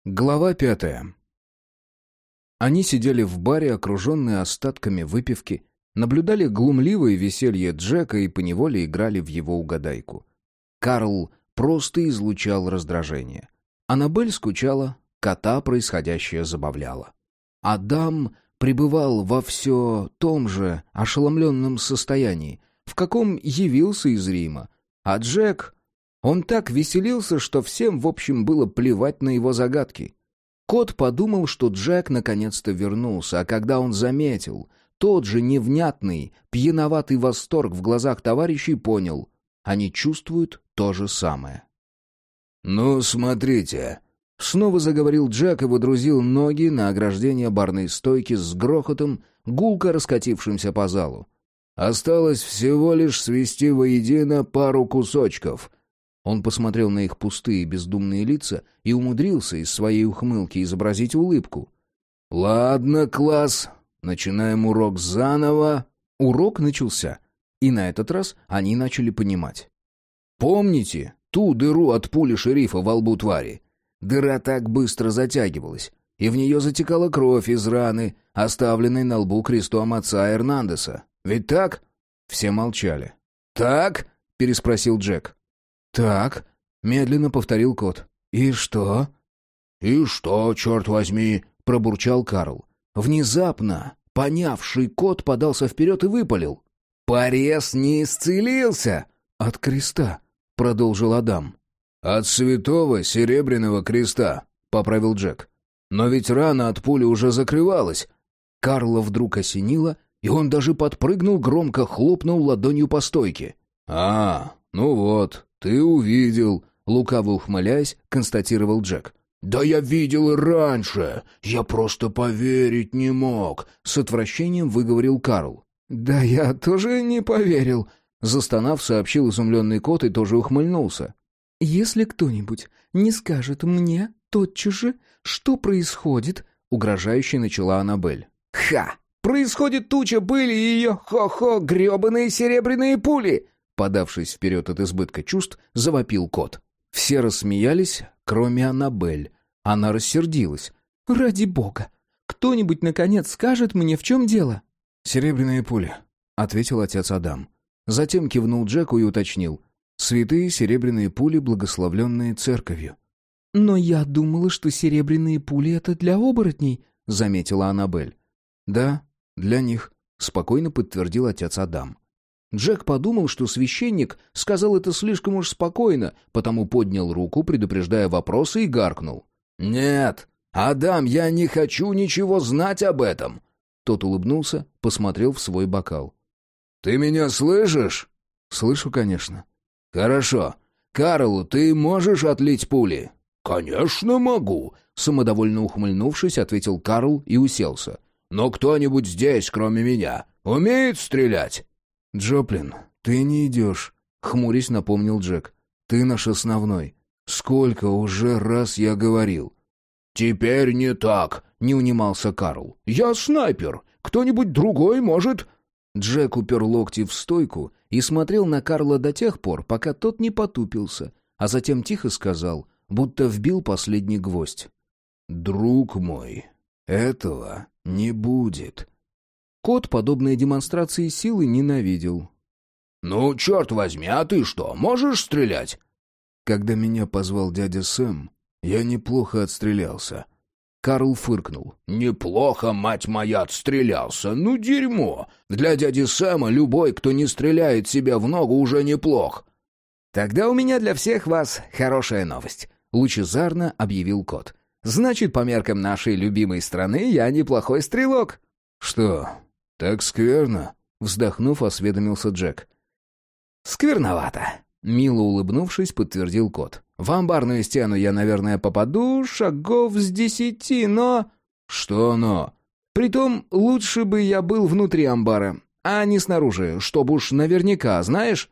Глава 5. Они сидели в баре, окруженные остатками выпивки, наблюдали глумливое веселье Джека и поневоле играли в его угадайку. Карл просто излучал раздражение. Аннабель скучала, кота происходящее забавляло. Адам пребывал во все том же ошеломленном состоянии, в каком явился из Рима, а Джек... Он так веселился, что всем, в общем, было плевать на его загадки. Кот подумал, что Джек наконец-то вернулся, а когда он заметил тот же невнятный, пьяноватый восторг в глазах товарищей, понял — они чувствуют то же самое. «Ну, смотрите», — снова заговорил Джек и водрузил ноги на ограждение барной стойки с грохотом, гулко раскатившимся по залу. «Осталось всего лишь свести воедино пару кусочков». Он посмотрел на их пустые бездумные лица и умудрился из своей ухмылки изобразить улыбку. «Ладно, класс, начинаем урок заново». Урок начался, и на этот раз они начали понимать. «Помните ту дыру от пули шерифа во лбу твари? Дыра так быстро затягивалась, и в нее затекала кровь из раны, оставленной на лбу крестом отца Эрнандеса. Ведь так?» Все молчали. «Так?» — переспросил Джек. «Так», — медленно повторил кот. «И что?» «И что, черт возьми?» — пробурчал Карл. Внезапно, понявший кот, подался вперед и выпалил. «Порез не исцелился!» «От креста», — продолжил Адам. «От святого серебряного креста», — поправил Джек. «Но ведь рана от пули уже закрывалась». Карла вдруг осенило, и он даже подпрыгнул, громко хлопнул ладонью по стойке. Ну вот, ты увидел», — лукаво ухмыляясь, констатировал Джек. «Да я видел и раньше, я просто поверить не мог», — с отвращением выговорил Карл. «Да я тоже не поверил», — застонав, сообщил изумленный кот и тоже ухмыльнулся. «Если кто-нибудь не скажет мне тотчас же, что происходит», — угрожающе начала Аннабель. «Ха! Происходит туча пыли и ее хо-хо гребаные серебряные пули!» Подавшись вперед от избытка чувств, завопил кот. Все рассмеялись, кроме Аннабель. Она рассердилась. «Ради бога! Кто-нибудь, наконец, скажет мне, в чем дело?» «Серебряные пули», — ответил отец Адам. Затем кивнул Джеку и уточнил. «Святые серебряные пули, благословленные церковью». «Но я думала, что серебряные пули — это для оборотней», — заметила Аннабель. «Да, для них», — спокойно подтвердил отец Адам. Джек подумал, что священник сказал это слишком уж спокойно, потому поднял руку, предупреждая вопросы, и гаркнул. «Нет, Адам, я не хочу ничего знать об этом!» Тот улыбнулся, посмотрел в свой бокал. «Ты меня слышишь?» «Слышу, конечно». «Хорошо. Карл, ты можешь отлить пули?» «Конечно могу», — самодовольно ухмыльнувшись, ответил Карл и уселся. «Но кто-нибудь здесь, кроме меня, умеет стрелять?» «Джоплин, ты не идешь», — хмурясь напомнил Джек. «Ты наш основной. Сколько уже раз я говорил». «Теперь не так», — не унимался Карл. «Я снайпер. Кто-нибудь другой может...» Джек упер локти в стойку и смотрел на Карла до тех пор, пока тот не потупился, а затем тихо сказал, будто вбил последний гвоздь. «Друг мой, этого не будет». Кот подобные демонстрации силы ненавидел. «Ну, черт возьми, а ты что, можешь стрелять?» Когда меня позвал дядя Сэм, я неплохо отстрелялся. Карл фыркнул. «Неплохо, мать моя, отстрелялся. Ну, дерьмо. Для дяди Сэма любой, кто не стреляет себе в ногу, уже неплох». «Тогда у меня для всех вас хорошая новость», — лучезарно объявил кот. «Значит, по меркам нашей любимой страны я неплохой стрелок». «Что, так скверно?» — вздохнув, осведомился Джек. «Скверновато», — мило улыбнувшись, подтвердил кот. «В амбарную стену я, наверное, попаду шагов с 10, но...» «Что но?» «Притом, лучше бы я был внутри амбара, а не снаружи, чтобы уж наверняка, знаешь?»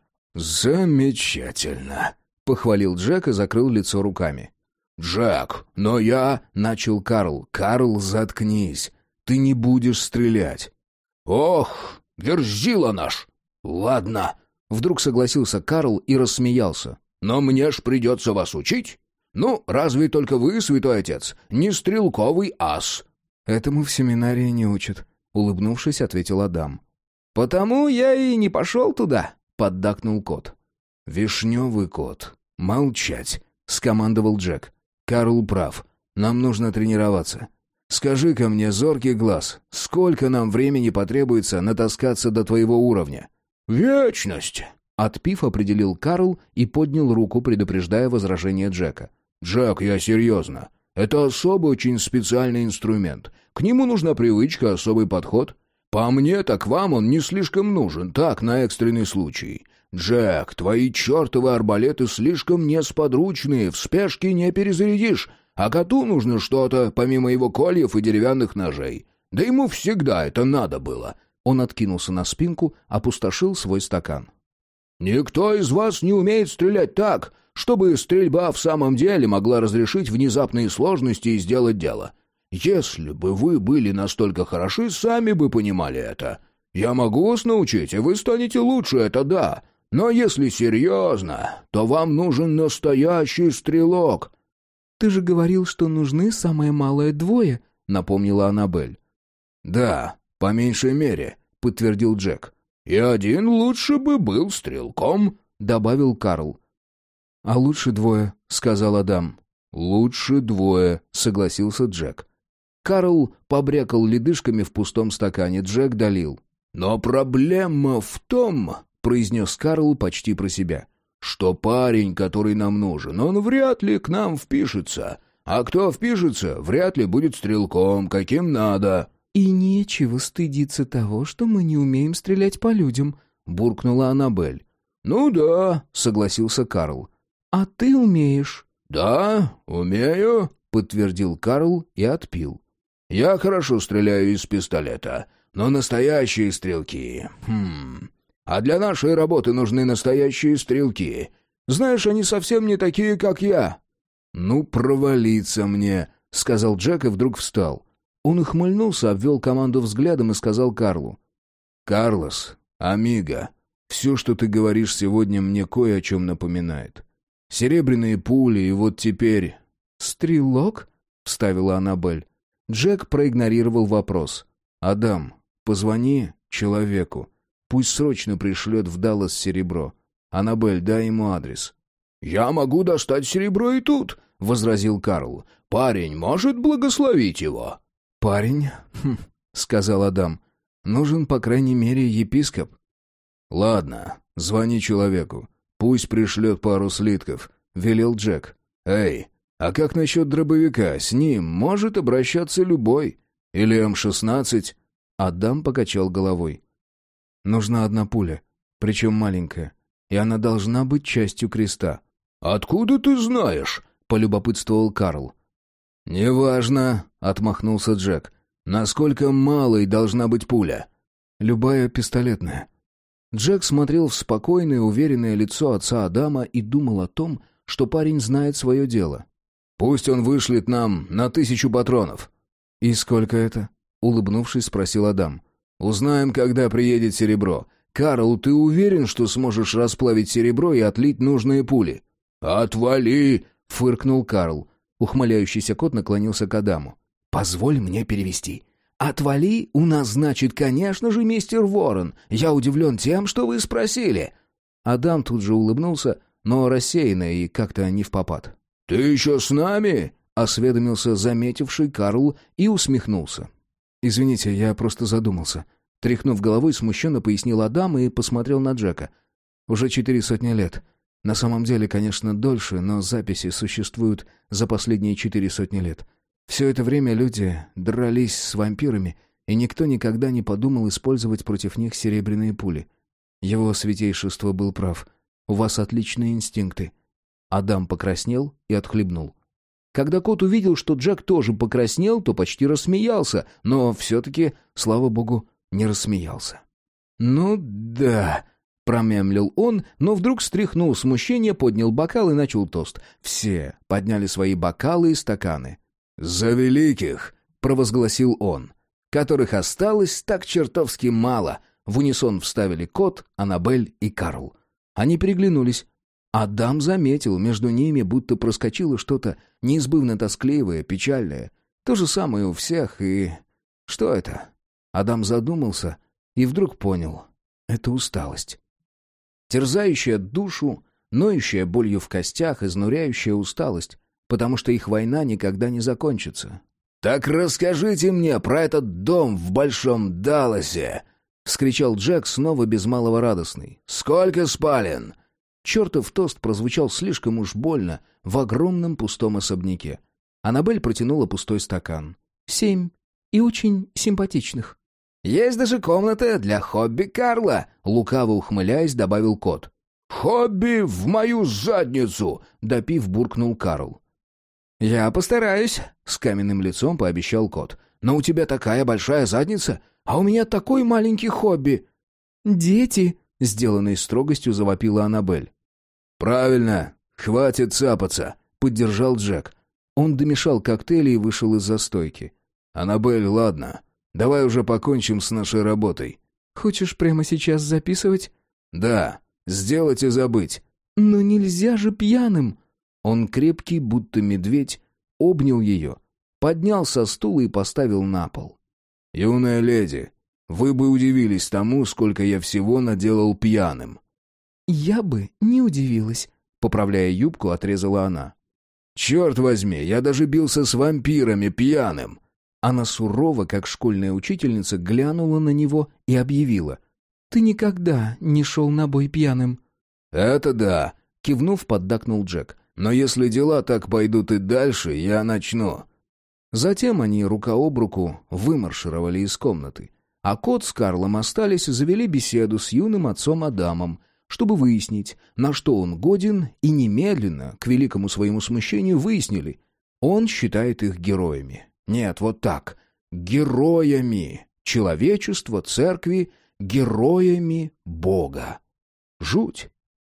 «Замечательно», — похвалил Джек и закрыл лицо руками. «Джек, но я...» — начал Карл. «Карл, заткнись. Ты не будешь стрелять». «Ох, верзила наш! Ладно!» Вдруг согласился Карл и рассмеялся. «Но мне ж придется вас учить. Ну, разве только вы, святой отец, не стрелковый ас?» «Этому в семинарии не учат», — улыбнувшись, ответил Адам. «Потому я и не пошел туда», — поддакнул кот. «Вишневый кот. Молчать», — скомандовал Джек. «Карл прав. Нам нужно тренироваться. Скажи-ка мне, зоркий глаз, сколько нам времени потребуется натаскаться до твоего уровня?» «Вечность!» Отпив, определил Карл и поднял руку, предупреждая возражение Джека. «Джек, я серьезно. Это особый, очень специальный инструмент. К нему нужна привычка, особый подход. По мне, так вам он не слишком нужен, так, на экстренный случай. Джек, твои чертовы арбалеты слишком несподручные, в спешке не перезарядишь, а коту нужно что-то, помимо его кольев и деревянных ножей. Да ему всегда это надо было». Он откинулся на спинку, опустошил свой стакан. «Никто из вас не умеет стрелять так, чтобы стрельба в самом деле могла разрешить внезапные сложности и сделать дело. Если бы вы были настолько хороши, сами бы понимали это. Я могу вас научить, и вы станете лучше, это да. Но если серьезно, то вам нужен настоящий стрелок». «Ты же говорил, что нужны самое малое 2», — напомнила Аннабель. «Да, по меньшей мере», — подтвердил Джек. «И один лучше бы был стрелком», — добавил Карл. «А лучше 2», — сказал Адам. «Лучше 2», — согласился Джек. Карл побрякал ледышками в пустом стакане, Джек долил. «Но проблема в том», — произнес Карл почти про себя, «что парень, который нам нужен, он вряд ли к нам впишется. А кто впишется, вряд ли будет стрелком, каким надо». «И нечего стыдиться того, что мы не умеем стрелять по людям», — буркнула Аннабель. «Ну да», — согласился Карл. «А ты умеешь». «Да, умею», — подтвердил Карл и отпил. «Я хорошо стреляю из пистолета, но настоящие стрелки... А для нашей работы нужны настоящие стрелки. Знаешь, они совсем не такие, как я». «Ну, провалиться мне», — сказал Джек и вдруг встал. Он ухмыльнулся, обвел команду взглядом и сказал Карлу. «Карлос, амиго, все, что ты говоришь сегодня, мне кое о чем напоминает. Серебряные пули, и вот теперь...» «Стрелок?» — вставила Аннабель. Джек проигнорировал вопрос. «Адам, позвони человеку. Пусть срочно пришлет в Даллас серебро. Аннабель, дай ему адрес». «Я могу достать серебро и тут», — возразил Карл. «Парень может благословить его». «Парень?» — сказал Адам. «Нужен, по крайней мере, епископ». «Ладно, звони человеку. Пусть пришлет пару слитков», — велел Джек. «Эй, а как насчет дробовика? С ним может обращаться любой. Или М-16?» Адам покачал головой. «Нужна одна пуля, причем маленькая, и она должна быть частью креста». «Откуда ты знаешь?» — полюбопытствовал Карл. «Неважно», — отмахнулся Джек. «Насколько малой должна быть пуля?» «Любая пистолетная». Джек смотрел в спокойное, уверенное лицо отца Адама и думал о том, что парень знает свое дело. «Пусть он вышлет нам на 1000 патронов». «И сколько это?» — улыбнувшись, спросил Адам. «Узнаем, когда приедет серебро. Карл, ты уверен, что сможешь расплавить серебро и отлить нужные пули?» «Отвали!» — фыркнул Карл. Ухмыляющийся кот наклонился к Адаму. «Позволь мне перевести. Отвали у нас значит, конечно же, мистер Ворон. Я удивлен тем, что вы спросили». Адам тут же улыбнулся, но рассеянно и как-то не впопад. «Ты еще с нами?» — осведомился заметивший Карл и усмехнулся. «Извините, я просто задумался». Тряхнув головой, смущенно пояснил Адам и посмотрел на Джека. «Уже 400 лет. На самом деле, конечно, дольше, но записи существуют за последние 400 лет. Все это время люди дрались с вампирами, и никто никогда не подумал использовать против них серебряные пули. Его святейшество был прав. У вас отличные инстинкты». Адам покраснел и отхлебнул. Когда кот увидел, что Джек тоже покраснел, то почти рассмеялся, но все-таки, слава богу, не рассмеялся. «Ну да», — промямлил он, но вдруг стряхнул смущение, поднял бокал и начал тост. Все подняли свои бокалы и стаканы. «За великих!» — провозгласил он. «Которых осталось так чертовски мало», — в унисон вставили кот, Аннабель и Карл. Они переглянулись. Адам заметил, между ними будто проскочило что-то неизбывно тоскливое, печальное. То же самое у всех, и... Что это? Адам задумался и вдруг понял. Это усталость. Терзающая душу, ноющая болью в костях, изнуряющая усталость, потому что их война никогда не закончится. «Так расскажите мне про этот дом в Большом Далласе!» — вскричал Джек, снова без малого радостный. «Сколько спален?» Чертов тост прозвучал слишком уж больно в огромном пустом особняке. Аннабель протянула пустой стакан. 7. И очень симпатичных. «Есть даже комната для хобби Карла», — лукаво ухмыляясь, добавил кот. «Хобби в мою задницу!» — допив, буркнул Карл. «Я постараюсь», — с каменным лицом пообещал кот. «Но у тебя такая большая задница, а у меня такой маленький хобби». «Дети», — сделанной строгостью завопила Аннабель. «Правильно, хватит цапаться», — поддержал Джек. Он домешал коктейли и вышел из-за стойки. «Аннабель, ладно, давай уже покончим с нашей работой». «Хочешь прямо сейчас записывать?» «Да, сделать и забыть». «Но нельзя же пьяным». Он крепкий, будто медведь, обнял ее, поднял со стула и поставил на пол. «Юная леди, вы бы удивились тому, сколько я всего наделал пьяным». «Я бы не удивилась», — поправляя юбку, отрезала она. «Черт возьми, я даже бился с вампирами пьяным». Она сурово, как школьная учительница, глянула на него и объявила. «Ты никогда не шел на бой пьяным». «Это да», — кивнув, поддакнул Джек. «Но если дела так пойдут и дальше, я начну». Затем они рука об руку вымаршировали из комнаты. А кот с Карлом остались и завели беседу с юным отцом Адамом, чтобы выяснить, на что он годен, и немедленно, к великому своему смущению, выяснили. Он считает их героями. Нет, вот так. Героями человечества, церкви, героями Бога. Жуть.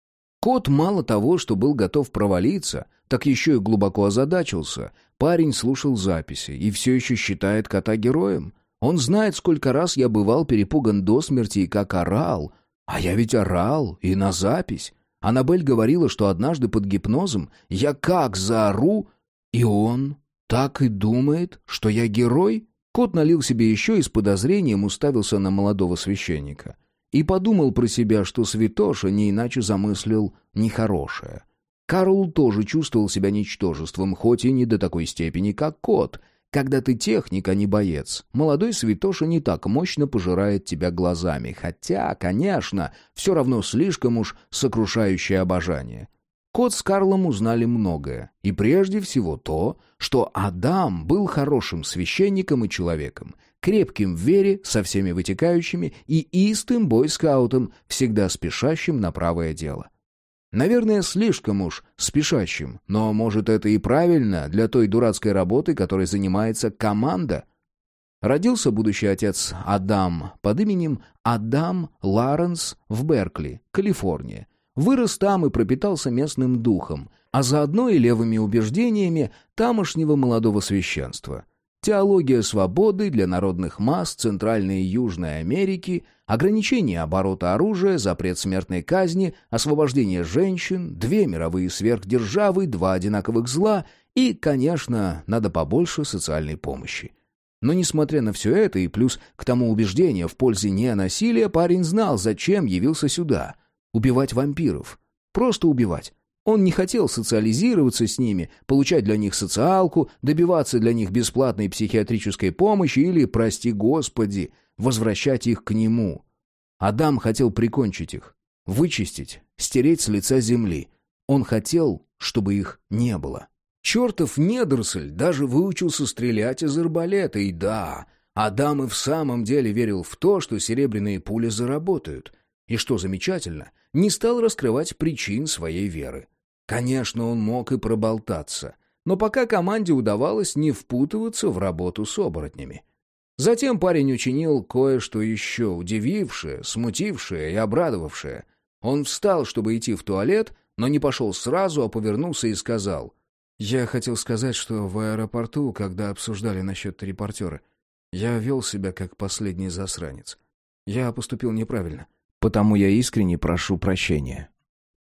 Кот мало того, что был готов провалиться, так еще и глубоко озадачился. Парень слушал записи и все еще считает кота героем. Он знает, сколько раз я бывал перепуган до смерти и как орал. А я ведь орал и на запись. Аннабель говорила, что однажды под гипнозом я как заору, и он так и думает, что я герой. Кот налил себе еще и с подозрением уставился на молодого священника. И подумал про себя, что святоша не иначе замыслил нехорошее. Карл тоже чувствовал себя ничтожеством, хоть и не до такой степени, как кот. Когда ты техник, а не боец, молодой святоша не так мощно пожирает тебя глазами, хотя, конечно, все равно слишком уж сокрушающее обожание. Кот с Карлом узнали многое, и прежде всего то, что Адам был хорошим священником и человеком, крепким в вере со всеми вытекающими и истым бойскаутом, всегда спешащим на правое дело. Наверное, слишком уж спешащим, но, может, это и правильно для той дурацкой работы, которой занимается команда. Родился будущий отец Адам под именем Адам Ларенс в Беркли, Калифорния. Вырос там и пропитался местным духом, а заодно и левыми убеждениями тамошнего молодого священства. Теология свободы для народных масс Центральной и Южной Америки, ограничение оборота оружия, запрет смертной казни, освобождение женщин, 2 мировые сверхдержавы, 2 одинаковых зла и, конечно, надо побольше социальной помощи. Но несмотря на все это и плюс к тому убеждение в пользе ненасилия, парень знал, зачем явился сюда. Убивать вампиров. Просто убивать. Он не хотел социализироваться с ними, получать для них социалку, добиваться для них бесплатной психиатрической помощи или, прости господи, возвращать их к нему. Адам хотел прикончить их, вычистить, стереть с лица земли. Он хотел, чтобы их не было. Чертов недоросль даже выучился стрелять из арбалета, и да, Адам и в самом деле верил в то, что серебряные пули заработают. И что замечательно, не стал раскрывать причин своей веры. Конечно, он мог и проболтаться, но пока команде удавалось не впутываться в работу с оборотнями. Затем парень учинил кое-что еще удивившее, смутившее и обрадовавшее. Он встал, чтобы идти в туалет, но не пошел сразу, а повернулся и сказал: «Я хотел сказать, что в аэропорту, когда обсуждали насчет репортера, я вел себя как последний засранец. Я поступил неправильно, потому я искренне прошу прощения».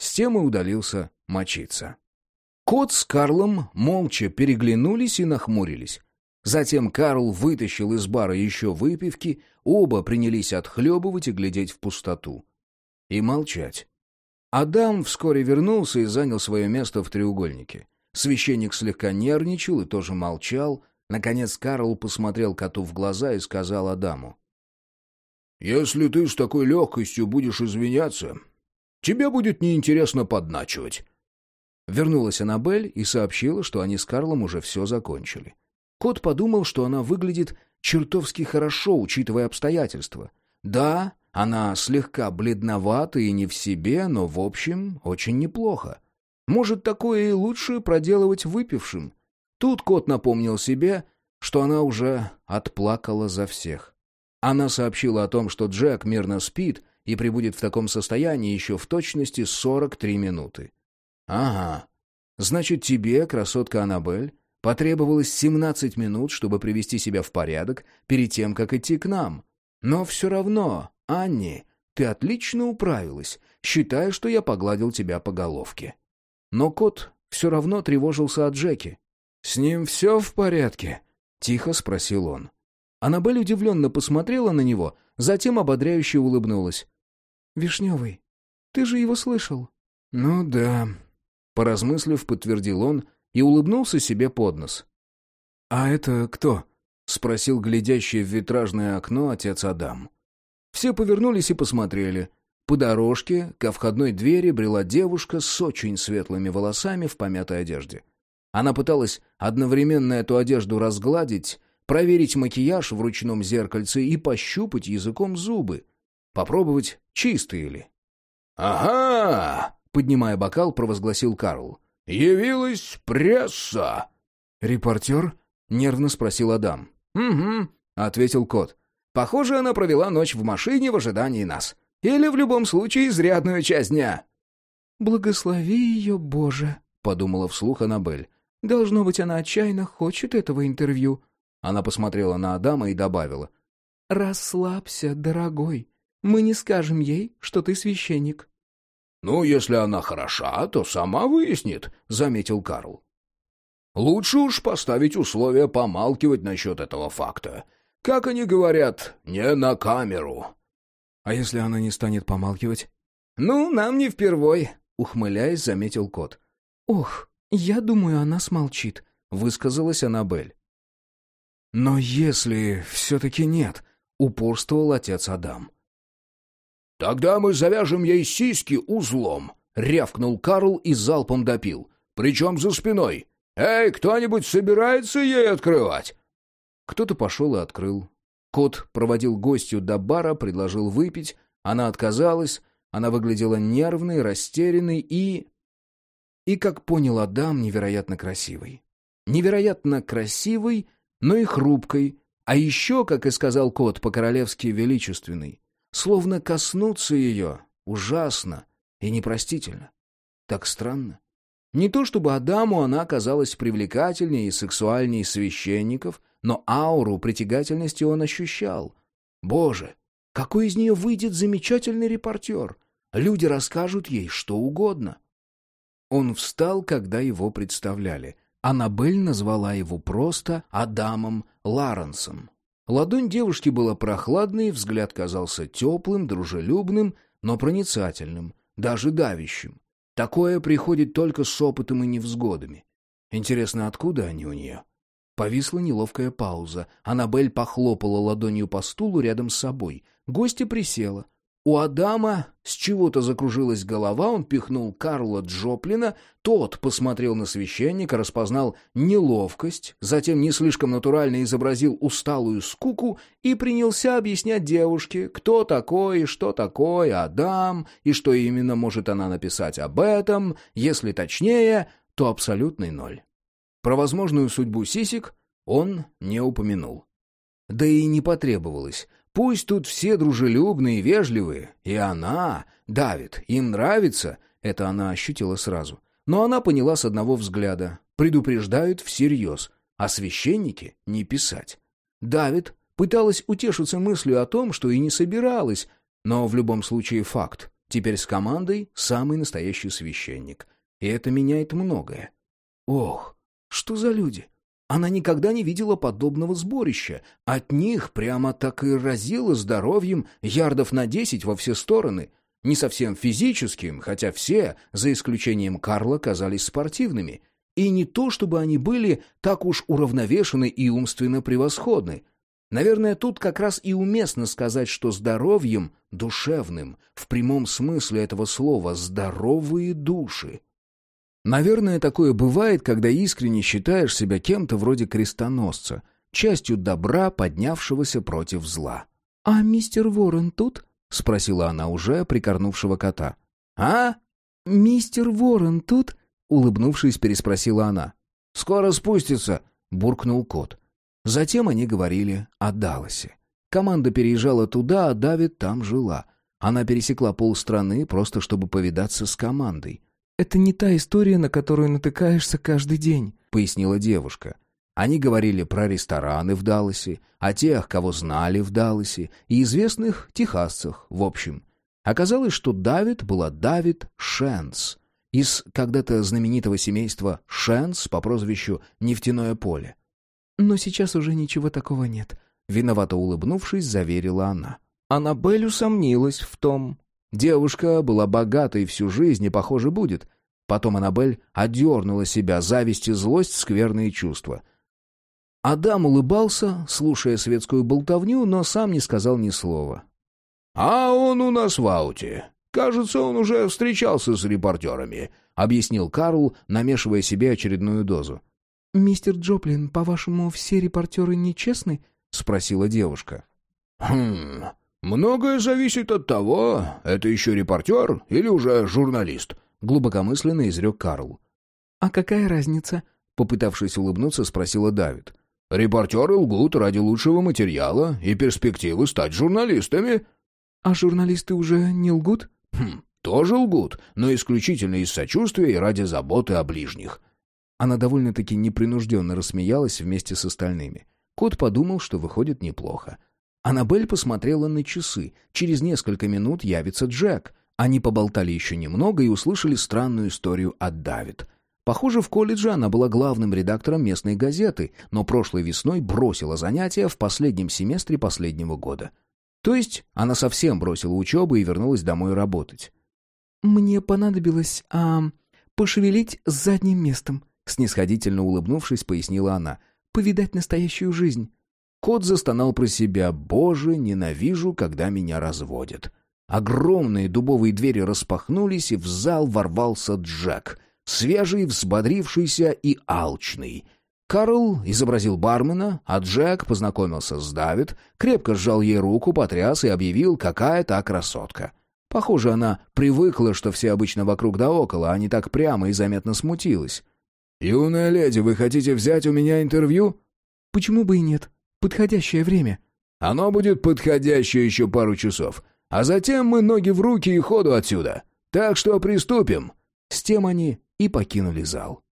С тем и удалился мочиться. Кот с Карлом молча переглянулись и нахмурились. Затем Карл вытащил из бара еще выпивки, оба принялись отхлебывать и глядеть в пустоту. И молчать. Адам вскоре вернулся и занял свое место в треугольнике. Священник слегка нервничал и тоже молчал. Наконец Карл посмотрел коту в глаза и сказал Адаму: «Если ты с такой легкостью будешь извиняться, тебе будет неинтересно подначивать». Вернулась Аннабель и сообщила, что они с Карлом уже все закончили. Кот подумал, что она выглядит чертовски хорошо, учитывая обстоятельства. Да, она слегка бледновата и не в себе, но, в общем, очень неплохо. Может, такое и лучше проделывать выпившим. Тут кот напомнил себе, что она уже отплакала за всех. Она сообщила о том, что Джек мирно спит и пребудет в таком состоянии еще в точности 43 минуты. «Ага, значит, тебе, красотка Аннабель, потребовалось 17 минут, чтобы привести себя в порядок перед тем, как идти к нам. Но все равно, Анни, ты отлично управилась, считая, что я погладил тебя по головке». Но кот все равно тревожился о Джеке. «С ним все в порядке?» — тихо спросил он. Аннабель удивленно посмотрела на него, затем ободряюще улыбнулась. «Вишневый, ты же его слышал?» «Ну да», — поразмыслив, подтвердил он и улыбнулся себе под нос. «А это кто?» — спросил глядящий в витражное окно отец Адам. Все повернулись и посмотрели. По дорожке ко входной двери брела девушка с очень светлыми волосами в помятой одежде. Она пыталась одновременно эту одежду разгладить, проверить макияж в ручном зеркальце и пощупать языком зубы. Попробовать, чистые ли. «Ага!» — поднимая бокал, провозгласил Карл. «Явилась пресса!» «Репортер?» — нервно спросил Адам. «Угу», — ответил кот. «Похоже, она провела ночь в машине в ожидании нас. Или, в любом случае, изрядную часть дня». «Благослови ее, Боже», — подумала вслух Аннабель. «Должно быть, она отчаянно хочет этого интервью». Она посмотрела на Адама и добавила. «Расслабься, дорогой. Мы не скажем ей, что ты священник». «Ну, если она хороша, то сама выяснит», — заметил Карл. «Лучше уж поставить условие помалкивать насчет этого факта. Как они говорят, не на камеру». «А если она не станет помалкивать?» «Ну, нам не впервой», — ухмыляясь, заметил кот. «Ох, я думаю, она смолчит», — высказалась Аннабель. «Но если все-таки нет», — упорствовал отец Адам. «Тогда мы завяжем ей сиськи узлом», — рявкнул Карл и залпом допил. «Причем за спиной. Эй, кто-нибудь собирается ей открывать?» Кто-то пошел и открыл. Кот проводил гостью до бара, предложил выпить. Она отказалась. Она выглядела нервной, растерянной и, как понял Адам, невероятно красивой. Невероятно красивой, но и хрупкой, а еще, как и сказал кот, по-королевски величественной. Словно коснуться ее ужасно и непростительно. Так странно. Не то чтобы Адаму она казалась привлекательнее и сексуальнее священников, но ауру притягательности он ощущал. Боже, какой из нее выйдет замечательный репортер! Люди расскажут ей что угодно. Он встал, когда его представляли. Аннабель назвала его просто Адамом Ларенсом. Ладонь девушки была прохладной, взгляд казался теплым, дружелюбным, но проницательным, даже давящим. Такое приходит только с опытом и невзгодами. Интересно, откуда они у нее? Повисла неловкая пауза. Аннабель похлопала ладонью по стулу рядом с собой. Гостья присела. У Адама с чего-то закружилась голова, он пихнул Карла Джоплина, тот посмотрел на священника, распознал неловкость, затем не слишком натурально изобразил усталую скуку и принялся объяснять девушке, кто такой и что такое Адам, и что именно может она написать об этом, если точнее, то абсолютный ноль. Про возможную судьбу сисек он не упомянул. Да и не потребовалось. Пусть тут все дружелюбные и вежливые, и она давит, им нравится, это она ощутила сразу. Но она поняла с одного взгляда, предупреждают всерьез, а священники не писать. Давид пыталась утешиться мыслью о том, что и не собиралась, но в любом случае факт. Теперь с командой самый настоящий священник. И это меняет многое. Ох, что за люди! Она никогда не видела подобного сборища. От них прямо так и разило здоровьем ярдов на 10 во все стороны. Не совсем физическим, хотя все, за исключением Карла, казались спортивными. И не то, чтобы они были так уж уравновешены и умственно превосходны. Наверное, тут как раз и уместно сказать, что здоровьем душевным, в прямом смысле этого слова, здоровые души. Наверное, такое бывает, когда искренне считаешь себя кем-то вроде крестоносца, частью добра, поднявшегося против зла. «А мистер Ворон тут?» — спросила она уже прикорнувшего кота. «А? Мистер Ворон тут?» — улыбнувшись, переспросила она. «Скоро спустится», — буркнул кот. Затем они говорили о Далласе. Команда переезжала туда, а Давид там жила. Она пересекла полстраны, просто чтобы повидаться с командой. «Это не та история, на которую натыкаешься каждый день», — пояснила девушка. Они говорили про рестораны в Далласе, о тех, кого знали в Далласе, и известных техасцах, в общем. Оказалось, что Давид была Давид Шенс, из когда-то знаменитого семейства Шенс по прозвищу «Нефтяное поле». «Но сейчас уже ничего такого нет», — виновато улыбнувшись, заверила она. Аннабель усомнилась в том. Девушка была богатой всю жизнь и, похоже, будет. Потом Аннабель одернула себя, зависть и злость, скверные чувства. Адам улыбался, слушая светскую болтовню, но сам не сказал ни слова. «А он у нас в ауте. Кажется, он уже встречался с репортерами», — объяснил Карл, намешивая себе очередную дозу. «Мистер Джоплин, по-вашему, все репортеры нечестны?» — спросила девушка. «Многое зависит от того, это еще репортер или уже журналист», — глубокомысленно изрек Карл. «А какая разница?» — попытавшись улыбнуться, спросила Давид. «Репортеры лгут ради лучшего материала и перспективы стать журналистами». «А журналисты уже не лгут?» «Тоже лгут, но исключительно из сочувствия и ради заботы о ближних». Она довольно-таки непринужденно рассмеялась вместе с остальными. Кот подумал, что выходит неплохо. Аннабель посмотрела на часы. Через несколько минут явится Джек. Они поболтали еще немного и услышали странную историю от Давид. Похоже, в колледже она была главным редактором местной газеты, но прошлой весной бросила занятия в последнем семестре последнего года. То есть она совсем бросила учебу и вернулась домой работать. «Мне понадобилось, пошевелить задним местом», — снисходительно улыбнувшись, пояснила она. «Повидать настоящую жизнь». Кот застонал про себя. «Боже, ненавижу, когда меня разводят». Огромные дубовые двери распахнулись, и в зал ворвался Джек. Свежий, взбодрившийся и алчный. Карл изобразил бармена, а Джек познакомился с Давид, крепко сжал ей руку, потряс и объявил, какая та красотка. Похоже, она привыкла, что все обычно вокруг да около, а не так прямо, и заметно смутилась. «Юная леди, вы хотите взять у меня интервью?» «Почему бы и нет? Подходящее время». «Оно будет подходящее еще пару часов. А затем мы ноги в руки и ходу отсюда. Так что приступим». С тем они и покинули зал.